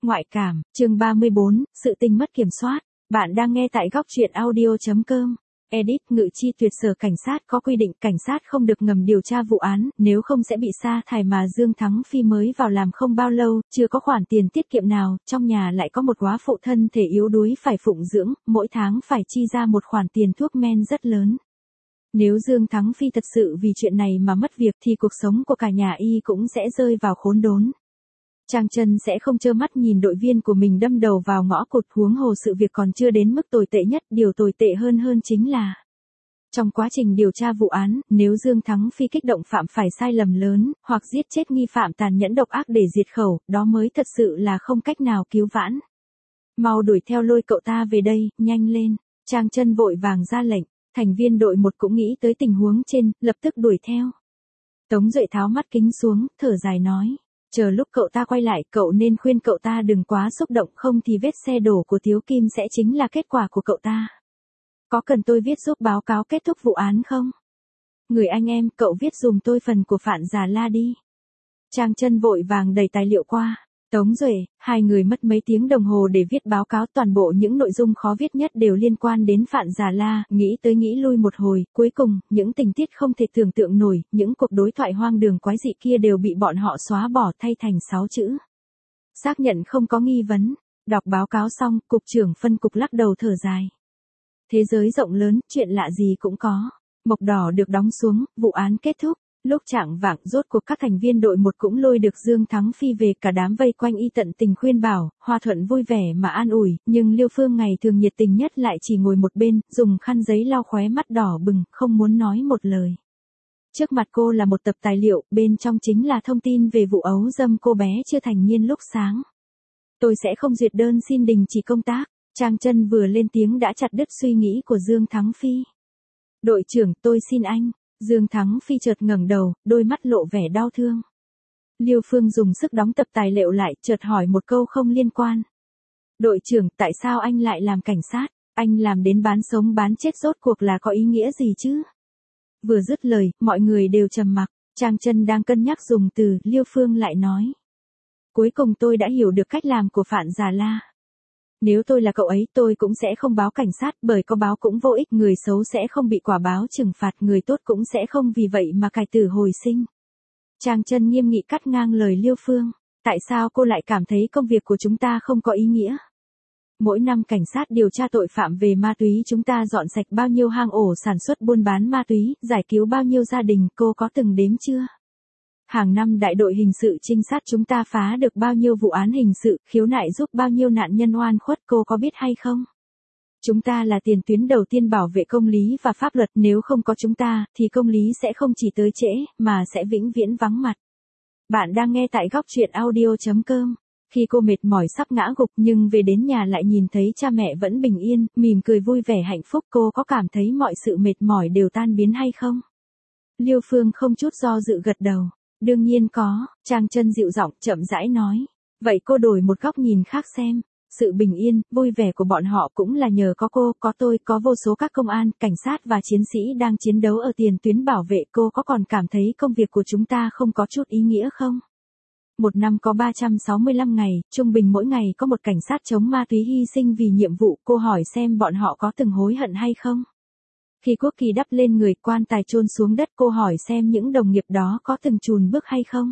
Ngoại cảm, chương 34, sự tình mất kiểm soát. Bạn đang nghe tại góc truyện audio.com. Edit ngự chi tuyệt sở cảnh sát có quy định cảnh sát không được ngầm điều tra vụ án, nếu không sẽ bị sa thải mà Dương Thắng Phi mới vào làm không bao lâu, chưa có khoản tiền tiết kiệm nào, trong nhà lại có một góa phụ thân thể yếu đuối phải phụng dưỡng, mỗi tháng phải chi ra một khoản tiền thuốc men rất lớn. Nếu Dương Thắng Phi thật sự vì chuyện này mà mất việc thì cuộc sống của cả nhà y cũng sẽ rơi vào khốn đốn. Trang Chân sẽ không trơ mắt nhìn đội viên của mình đâm đầu vào ngõ cụt, huống hồ sự việc còn chưa đến mức tồi tệ nhất, điều tồi tệ hơn chính là trong quá trình điều tra vụ án, nếu Dương Thắng Phi kích động phạm phải sai lầm lớn, hoặc giết chết nghi phạm tàn nhẫn độc ác để diệt khẩu, đó mới thật sự là không cách nào cứu vãn. Mau đuổi theo lôi cậu ta về đây, nhanh lên. Trang Chân vội vàng ra lệnh, thành viên đội 1 cũng nghĩ tới tình huống trên, lập tức đuổi theo. Tống Duệ tháo mắt kính xuống, thở dài nói. Chờ lúc cậu ta quay lại, cậu nên khuyên cậu ta đừng quá xúc động, không thì vết xe đổ của Tiếu Kim sẽ chính là kết quả của cậu ta. Có cần tôi viết giúp báo cáo kết thúc vụ án không? Người anh em, cậu viết dùm tôi phần của Phạn Già La đi. Trang Chân vội vàng đẩy tài liệu qua. Tống Duệ, hai người mất mấy tiếng đồng hồ để viết báo cáo, toàn bộ những nội dung khó viết nhất đều liên quan đến Phạn Già La, nghĩ tới nghĩ lui một hồi, cuối cùng, những tình tiết không thể tưởng tượng nổi, những cuộc đối thoại hoang đường quái dị kia đều bị bọn họ xóa bỏ thay thành 6 chữ. Xác nhận không có nghi vấn. Đọc báo cáo xong, cục trưởng phân cục lắc đầu thở dài. Thế giới rộng lớn, chuyện lạ gì cũng có. Mộc đỏ được đóng xuống, vụ án kết thúc. Lúc chạng vạng rốt cuộc các thành viên đội 1 cũng lôi được Dương Thắng Phi về, cả đám vây quanh y tận tình khuyên bảo, Hoa Thuận vui vẻ mà an ủi, nhưng Liêu Phương ngày thường nhiệt tình nhất lại chỉ ngồi một bên, dùng khăn giấy lau khóe mắt đỏ bừng, không muốn nói một lời. Trước mặt cô là một tập tài liệu, bên trong chính là thông tin về vụ ấu dâm cô bé chưa thành niên lúc sáng. Tôi sẽ không duyệt đơn xin đình chỉ công tác. Trang Chân vừa lên tiếng đã chặt đứt suy nghĩ của Dương Thắng Phi. Đội trưởng, tôi xin anh. Dương Thắng Phi chợt ngẩng đầu, đôi mắt lộ vẻ đau thương. Liêu Phương dùng sức đóng tập tài liệu lại, chợt hỏi một câu không liên quan. Đội trưởng, tại sao anh lại làm cảnh sát? Anh làm đến bán sống bán chết rốt cuộc là có ý nghĩa gì chứ? Vừa dứt lời, mọi người đều trầm mặc. Trang Chân đang cân nhắc dùng từ, Liêu Phương lại nói. Cuối cùng tôi đã hiểu được cách làm của Phạn Già La. Nếu tôi là cậu ấy, tôi cũng sẽ không báo cảnh sát, bởi có báo cũng vô ích, người xấu sẽ không bị quả báo trừng phạt, người tốt cũng sẽ không vì vậy mà cải tử hồi sinh. Trang Chân nghiêm nghị cắt ngang lời Liêu Phương. Tại sao cô lại cảm thấy công việc của chúng ta không có ý nghĩa? Mỗi năm cảnh sát điều tra tội phạm về ma túy, chúng ta dọn sạch bao nhiêu hang ổ sản xuất buôn bán ma túy, giải cứu bao nhiêu gia đình, cô có từng đếm chưa? Hàng năm đại đội hình sự trinh sát chúng ta phá được bao nhiêu vụ án hình sự, khiếu nại giúp bao nhiêu nạn nhân oan khuất, cô có biết hay không? Chúng ta là tiền tuyến đầu tiên bảo vệ công lý và pháp luật, nếu không có chúng ta, thì công lý sẽ không chỉ tới trễ, mà sẽ vĩnh viễn vắng mặt. Bạn đang nghe tại góc truyện audio.com. Khi cô mệt mỏi sắp ngã gục nhưng về đến nhà lại nhìn thấy cha mẹ vẫn bình yên, mỉm cười vui vẻ hạnh phúc, cô có cảm thấy mọi sự mệt mỏi đều tan biến hay không? Liêu Phương không chút do dự gật đầu. Đương nhiên có. Trang Chân dịu giọng chậm rãi nói. Vậy cô đổi một góc nhìn khác xem. Sự bình yên, vui vẻ của bọn họ cũng là nhờ có cô, có tôi, có vô số các công an, cảnh sát và chiến sĩ đang chiến đấu ở tiền tuyến bảo vệ. Cô có còn cảm thấy công việc của chúng ta không có chút ý nghĩa không? Một năm có 365 ngày, trung bình mỗi ngày có một cảnh sát chống ma túy hy sinh vì nhiệm vụ, cô hỏi xem bọn họ có từng hối hận hay không? Khi quốc kỳ đắp lên người, quan tài chôn xuống đất, cô hỏi xem những đồng nghiệp đó có từng chùn bước hay không?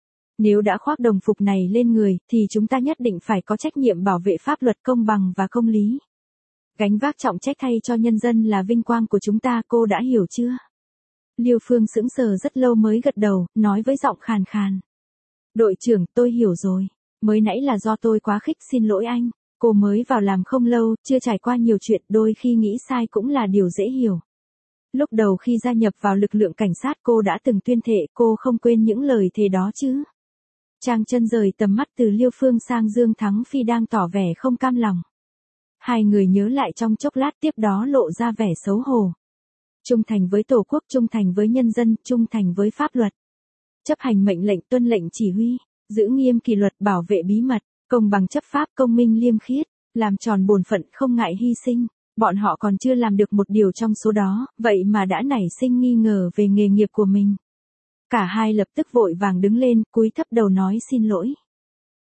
Nếu đã khoác đồng phục này lên người, thì chúng ta nhất định phải có trách nhiệm bảo vệ pháp luật, công bằng và công lý. Gánh vác trọng trách thay cho nhân dân là vinh quang của chúng ta, cô đã hiểu chưa? Liêu Phương sững sờ rất lâu mới gật đầu, nói với giọng khàn khàn. Đội trưởng, tôi hiểu rồi. Mới nãy là do tôi quá khích, xin lỗi anh. Cô mới vào làm không lâu, chưa trải qua nhiều chuyện, đôi khi nghĩ sai cũng là điều dễ hiểu. Lúc đầu khi gia nhập vào lực lượng cảnh sát cô đã từng tuyên thệ, cô không quên những lời thề đó chứ. Trang Chân rời tầm mắt từ Liêu Phương sang Dương Thắng Phi đang tỏ vẻ không cam lòng. Hai người nhớ lại trong chốc lát, tiếp đó lộ ra vẻ xấu hổ. Trung thành với Tổ quốc, trung thành với nhân dân, trung thành với pháp luật. Chấp hành mệnh lệnh, tuân lệnh chỉ huy, giữ nghiêm kỷ luật, bảo vệ bí mật, công bằng chấp pháp, công minh liêm khiết, làm tròn bổn phận, không ngại hy sinh. Bọn họ còn chưa làm được một điều trong số đó, vậy mà đã nảy sinh nghi ngờ về nghề nghiệp của mình. Cả hai lập tức vội vàng đứng lên, cúi thấp đầu nói xin lỗi.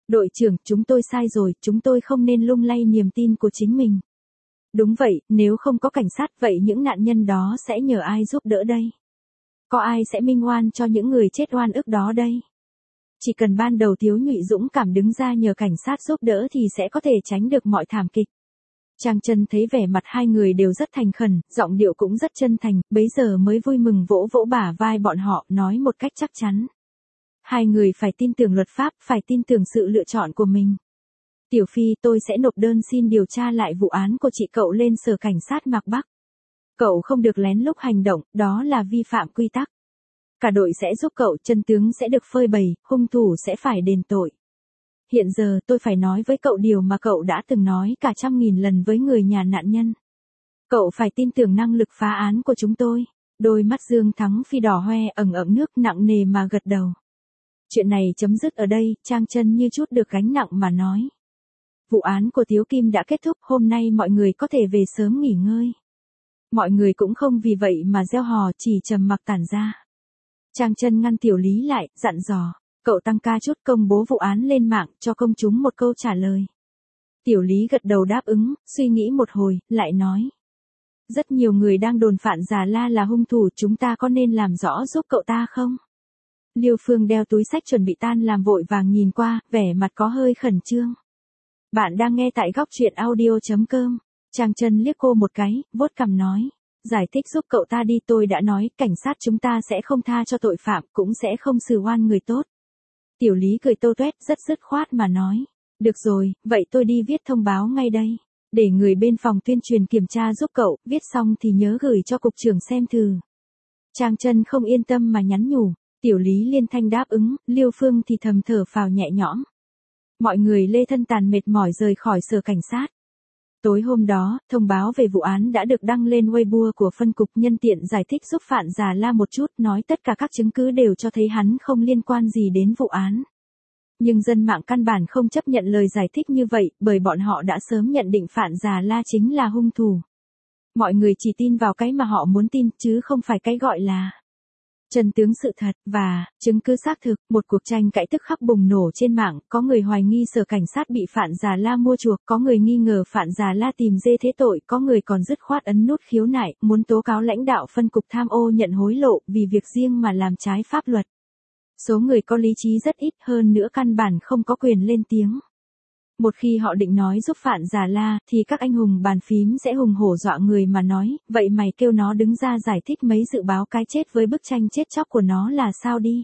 Đội trưởng, chúng tôi sai rồi, chúng tôi không nên lung lay niềm tin của chính mình. Đúng vậy, nếu không có cảnh sát vậy những nạn nhân đó sẽ nhờ ai giúp đỡ đây? Có ai sẽ minh oan cho những người chết oan ức đó đây? Chỉ cần ban đầu Thiếu Nhụy dũng cảm đứng ra nhờ cảnh sát giúp đỡ thì sẽ có thể tránh được mọi thảm kịch. Trang Chân thấy vẻ mặt hai người đều rất thành khẩn, giọng điệu cũng rất chân thành, bấy giờ mới vui mừng vỗ vỗ bả vai bọn họ, nói một cách chắc chắn. Hai người phải tin tưởng luật pháp, phải tin tưởng sự lựa chọn của mình. Tiểu Phi, tôi sẽ nộp đơn xin điều tra lại vụ án của chị cậu lên sở cảnh sát Mạc Bắc. Cậu không được lén lút hành động, đó là vi phạm quy tắc. Cả đội sẽ giúp cậu, chân tướng sẽ được phơi bày, hung thủ sẽ phải đền tội. Hiện giờ tôi phải nói với cậu điều mà cậu đã từng nói cả 100.000 lần với người nhà nạn nhân. Cậu phải tin tưởng năng lực phá án của chúng tôi. Đôi mắt Dương Thắng Phi đỏ hoe ẩn ẩn nước nặng nề mà gật đầu. Chuyện này chấm dứt ở đây, Trang Chân như chút được gánh nặng mà nói. Vụ án của Tiếu Kim đã kết thúc, hôm nay mọi người có thể về sớm nghỉ ngơi. Mọi người cũng không vì vậy mà reo hò, chỉ trầm mặc tản ra. Trang Chân ngăn Tiểu Lý lại, dặn dò, cậu tăng ca chút công bố vụ án lên mạng cho công chúng một câu trả lời. Tiểu Lý gật đầu đáp ứng, suy nghĩ một hồi, lại nói. Rất nhiều người đang đồn Phạn Già La là hung thủ, chúng ta có nên làm rõ giúp cậu ta không? Liêu Phương đeo túi sách chuẩn bị tan làm vội vàng nhìn qua, vẻ mặt có hơi khẩn trương. Bạn đang nghe tại góc truyện audio.com. Trang Chân liếc cô một cái, vuốt cằm nói. Giải thích giúp cậu ta đi, tôi đã nói, cảnh sát chúng ta sẽ không tha cho tội phạm, cũng sẽ không xử oan người tốt. Tiểu Lý cười tô toét, rất dứt khoát mà nói. Được rồi, vậy tôi đi viết thông báo ngay đây. Để người bên phòng tuyên truyền kiểm tra giúp cậu, viết xong thì nhớ gửi cho cục trưởng xem thử. Trang Chân không yên tâm mà nhắn nhủ. Tiểu Lý liên thanh đáp ứng, Liêu Phương thì thầm thở phào nhẹ nhõm. Mọi người lê thân tàn mệt mỏi rời khỏi sở cảnh sát. Tối hôm đó, thông báo về vụ án đã được đăng lên Weibo của phân cục, nhân tiện giải thích giúp Phạn Già La một chút, nói tất cả các chứng cứ đều cho thấy hắn không liên quan gì đến vụ án. Nhưng dân mạng căn bản không chấp nhận lời giải thích như vậy, bởi bọn họ đã sớm nhận định Phạn Già La chính là hung thủ. Mọi người chỉ tin vào cái mà họ muốn tin, chứ không phải cái gọi là chân tướng sự thật, và chứng cứ xác thực. Một cuộc tranh cãi tức khắc bùng nổ trên mạng, có người hoài nghi sở cảnh sát bị Phạn Già La mua chuộc, có người nghi ngờ Phạn Già La tìm dê thế tội, có người còn dứt khoát ấn nút khiếu nại, muốn tố cáo lãnh đạo phân cục tham ô nhận hối lộ, vì việc riêng mà làm trái pháp luật. Số người có lý trí rất ít, hơn nữa căn bản không có quyền lên tiếng. Một khi họ định nói giúp Phạn Già La, thì các anh hùng bàn phím sẽ hùng hổ dọa người mà nói, vậy mày kêu nó đứng ra giải thích mấy dự báo cái chết với bức tranh chết chóc của nó là sao đi.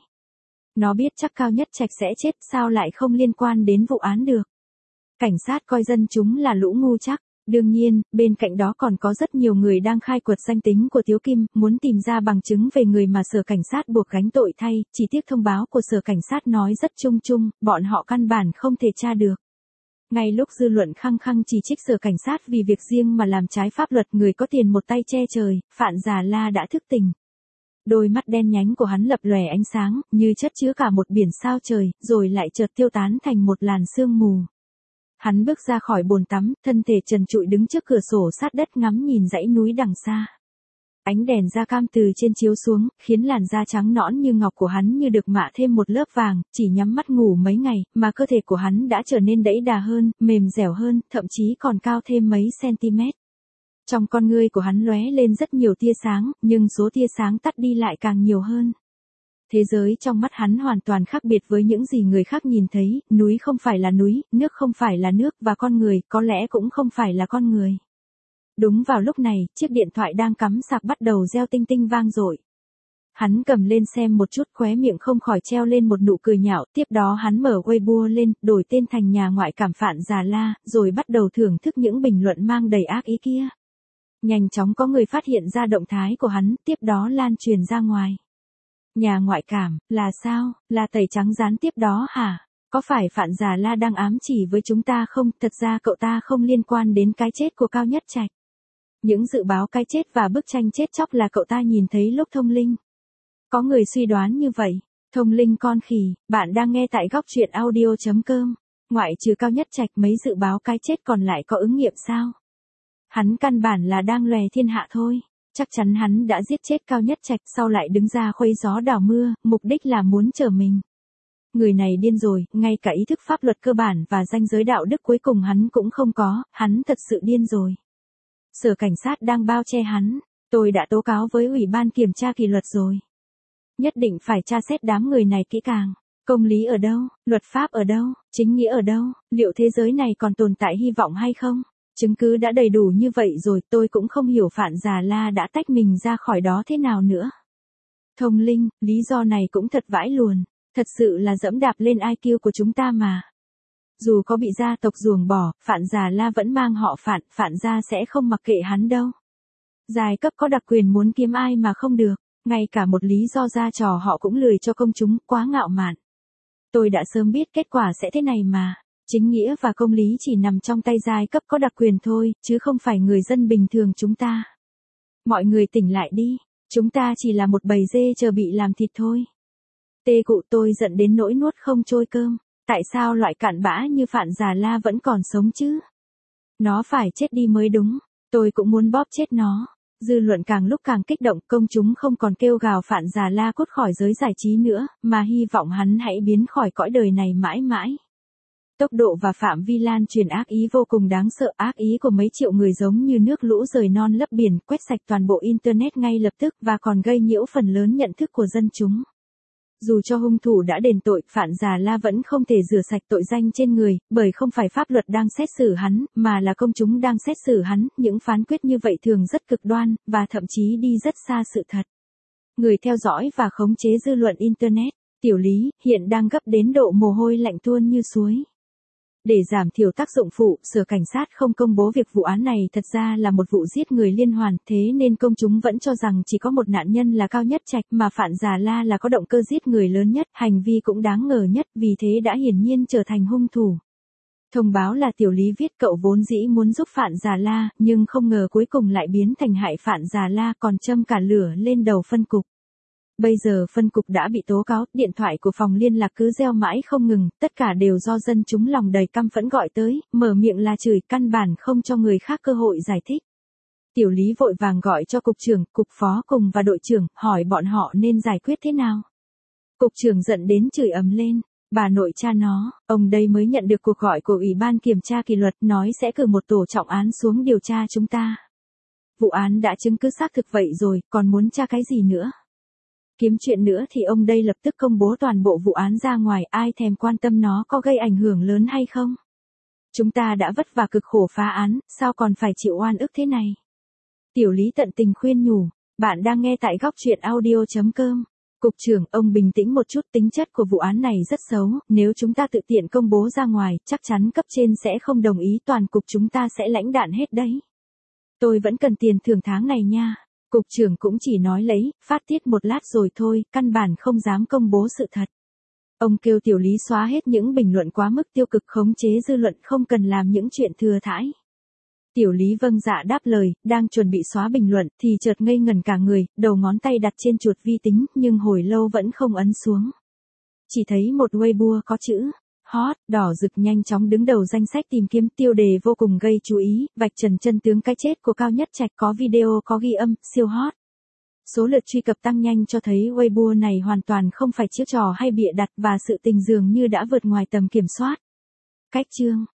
Nó biết chắc Cao Nhất Trạch sẽ chết, sao lại không liên quan đến vụ án được. Cảnh sát coi dân chúng là lũ ngu chắc. Đương nhiên, bên cạnh đó còn có rất nhiều người đang khai quật danh tính của Tiếu Kim, muốn tìm ra bằng chứng về người mà sở cảnh sát buộc gánh tội thay, chỉ tiếc thông báo của sở cảnh sát nói rất chung chung, bọn họ căn bản không thể tra được. Ngay lúc dư luận khăng khăng chỉ trích sở cảnh sát vì việc riêng mà làm trái pháp luật, người có tiền một tay che trời, Phạn Già La đã thức tỉnh. Đôi mắt đen nhánh của hắn lập lòe ánh sáng, như chất chứa cả một biển sao trời, rồi lại chợt tiêu tán thành một làn sương mù. Hắn bước ra khỏi bồn tắm, thân thể trần trụi đứng trước cửa sổ sát đất ngắm nhìn dãy núi đằng xa. Ánh đèn da cam từ trên chiếu xuống, khiến làn da trắng nõn như ngọc của hắn như được mạ thêm một lớp vàng, chỉ nhắm mắt ngủ mấy ngày, mà cơ thể của hắn đã trở nên đẫy đà hơn, mềm dẻo hơn, thậm chí còn cao thêm mấy cm. Trong con ngươi của hắn lóe lên rất nhiều tia sáng, nhưng số tia sáng tắt đi lại càng nhiều hơn. Thế giới trong mắt hắn hoàn toàn khác biệt với những gì người khác nhìn thấy, núi không phải là núi, nước không phải là nước, và con người có lẽ cũng không phải là con người. Đúng vào lúc này, chiếc điện thoại đang cắm sạc bắt đầu reo tinh tinh vang dội. Hắn cầm lên xem một chút, khóe miệng không khỏi treo lên một nụ cười nhạo, tiếp đó hắn mở Weibo lên, đổi tên thành nhà ngoại cảm Phạn Già La, rồi bắt đầu thưởng thức những bình luận mang đầy ác ý kia. Nhanh chóng có người phát hiện ra động thái của hắn, tiếp đó lan truyền ra ngoài. Nhà ngoại cảm, là sao, là tẩy trắng gián tiếp đó hả? Có phải Phạn Già La đang ám chỉ với chúng ta không? Thật ra cậu ta không liên quan đến cái chết của Cao Nhất Trạch. Những dự báo cái chết và bức tranh chết chóc là cậu ta nhìn thấy lúc thông linh. Có người suy đoán như vậy. Thông linh con khỉ, bạn đang nghe tại góc truyện audio.com. Ngoại trừ Cao Nhất Trạch, mấy dự báo cái chết còn lại có ứng nghiệm sao? Hắn căn bản là đang lòe thiên hạ thôi. Chắc chắn hắn đã giết chết Cao Nhất Trạch, sau lại đứng ra khuấy gió đảo mưa, mục đích là muốn trở mình. Người này điên rồi, ngay cả ý thức pháp luật cơ bản và ranh giới đạo đức cuối cùng hắn cũng không có, hắn thật sự điên rồi. Sở cảnh sát đang bao che hắn, tôi đã tố cáo với Ủy ban kiểm tra kỷ luật rồi. Nhất định phải tra xét đám người này kỹ càng. Công lý ở đâu, luật pháp ở đâu, chính nghĩa ở đâu, liệu thế giới này còn tồn tại hy vọng hay không? Chứng cứ đã đầy đủ như vậy rồi, tôi cũng không hiểu Phạn Già La đã tách mình ra khỏi đó thế nào nữa. Thông linh, lý do này cũng thật vãi luồn, thật sự là dẫm đạp lên IQ của chúng ta mà. Dù có bị gia tộc ruồng bỏ, Phạn Già La vẫn mang họ Phạn, Phạn gia sẽ không mặc kệ hắn đâu. Giai cấp có đặc quyền muốn kiếm ai mà không được, ngay cả một lý do ra trò họ cũng lười cho công chúng, quá ngạo mạn. Tôi đã sớm biết kết quả sẽ thế này mà. Chính nghĩa và công lý chỉ nằm trong tay giai cấp có đặc quyền thôi, chứ không phải người dân bình thường chúng ta. Mọi người tỉnh lại đi, chúng ta chỉ là một bầy dê chờ bị làm thịt thôi. Tê cụ tôi giận đến nỗi nuốt không trôi cơm. Tại sao loại cặn bã như Phạn Già La vẫn còn sống chứ? Nó phải chết đi mới đúng, tôi cũng muốn bóp chết nó. Dư luận càng lúc càng kích động, công chúng không còn kêu gào Phạn Già La cút khỏi giới giải trí nữa, mà hy vọng hắn hãy biến khỏi cõi đời này mãi mãi. Tốc độ và phạm vi lan truyền ác ý vô cùng đáng sợ, ác ý của mấy triệu người giống như nước lũ rời non lấp biển, quét sạch toàn bộ Internet ngay lập tức và còn gây nhiễu phần lớn nhận thức của dân chúng. Dù cho hung thủ đã đền tội, Phạn Già La vẫn không thể rửa sạch tội danh trên người, bởi không phải pháp luật đang xét xử hắn, mà là công chúng đang xét xử hắn, những phán quyết như vậy thường rất cực đoan, và thậm chí đi rất xa sự thật. Người theo dõi và khống chế dư luận Internet, Tiểu Lý, hiện đang gấp đến độ mồ hôi lạnh tuôn như suối. Để giảm thiểu tác dụng phụ, Sở Cảnh sát không công bố việc vụ án này thật ra là một vụ giết người liên hoàn, thế nên công chúng vẫn cho rằng chỉ có một nạn nhân là Cao Nhất Trạch, mà Phạn Già La là có động cơ giết người lớn nhất, hành vi cũng đáng ngờ nhất, vì thế đã hiển nhiên trở thành hung thủ. Thông báo là Tiểu Lý viết, cậu vốn dĩ muốn giúp Phạn Già La, nhưng không ngờ cuối cùng lại biến thành hại Phạn Già La, còn châm cả lửa lên đầu phân cục. Bây giờ phân cục đã bị tố cáo, điện thoại của phòng liên lạc cứ reo mãi không ngừng, tất cả đều do dân chúng lòng đầy căm phẫn gọi tới, mở miệng là chửi, căn bản không cho người khác cơ hội giải thích. Tiểu Lý vội vàng gọi cho cục trưởng, cục phó cùng và đội trưởng, hỏi bọn họ nên giải quyết thế nào. Cục trưởng giận đến chửi ầm lên, bà nội cha nó, ông đây mới nhận được cuộc gọi của Ủy ban kiểm tra kỷ luật, nói sẽ cử một tổ trọng án xuống điều tra chúng ta. Vụ án đã chứng cứ xác thực vậy rồi, còn muốn tra cái gì nữa? Kiếm chuyện nữa thì ông đây lập tức công bố toàn bộ vụ án ra ngoài, ai thèm quan tâm nó có gây ảnh hưởng lớn hay không. Chúng ta đã vất vả cực khổ phá án, sao còn phải chịu oan ức thế này. Tiểu Lý tận tình khuyên nhủ, bạn đang nghe tại góc truyện audio.com. Cục trưởng, ông bình tĩnh một chút, tính chất của vụ án này rất xấu, nếu chúng ta tự tiện công bố ra ngoài, chắc chắn cấp trên sẽ không đồng ý, toàn cục chúng ta sẽ lãnh đạn hết đấy. Tôi vẫn cần tiền thưởng tháng này nha. Cục trưởng cũng chỉ nói lấy, phát tiết một lát rồi thôi, căn bản không dám công bố sự thật. Ông kêu Tiểu Lý xóa hết những bình luận quá mức tiêu cực, khống chế dư luận, không cần làm những chuyện thừa thãi. Tiểu Lý vâng dạ đáp lời, đang chuẩn bị xóa bình luận, thì chợt ngây ngẩn cả người, đầu ngón tay đặt trên chuột vi tính, nhưng hồi lâu vẫn không ấn xuống. Chỉ thấy một Weibo có chữ hot, đỏ rực nhanh chóng đứng đầu danh sách tìm kiếm, tiêu đề vô cùng gây chú ý, vạch trần chân tướng cái chết của Cao Nhất Trạch, có video có ghi âm, siêu hot. Số lượt truy cập tăng nhanh cho thấy Weibo này hoàn toàn không phải chiêu trò hay bịa đặt, và sự tình dường như đã vượt ngoài tầm kiểm soát. Cách chương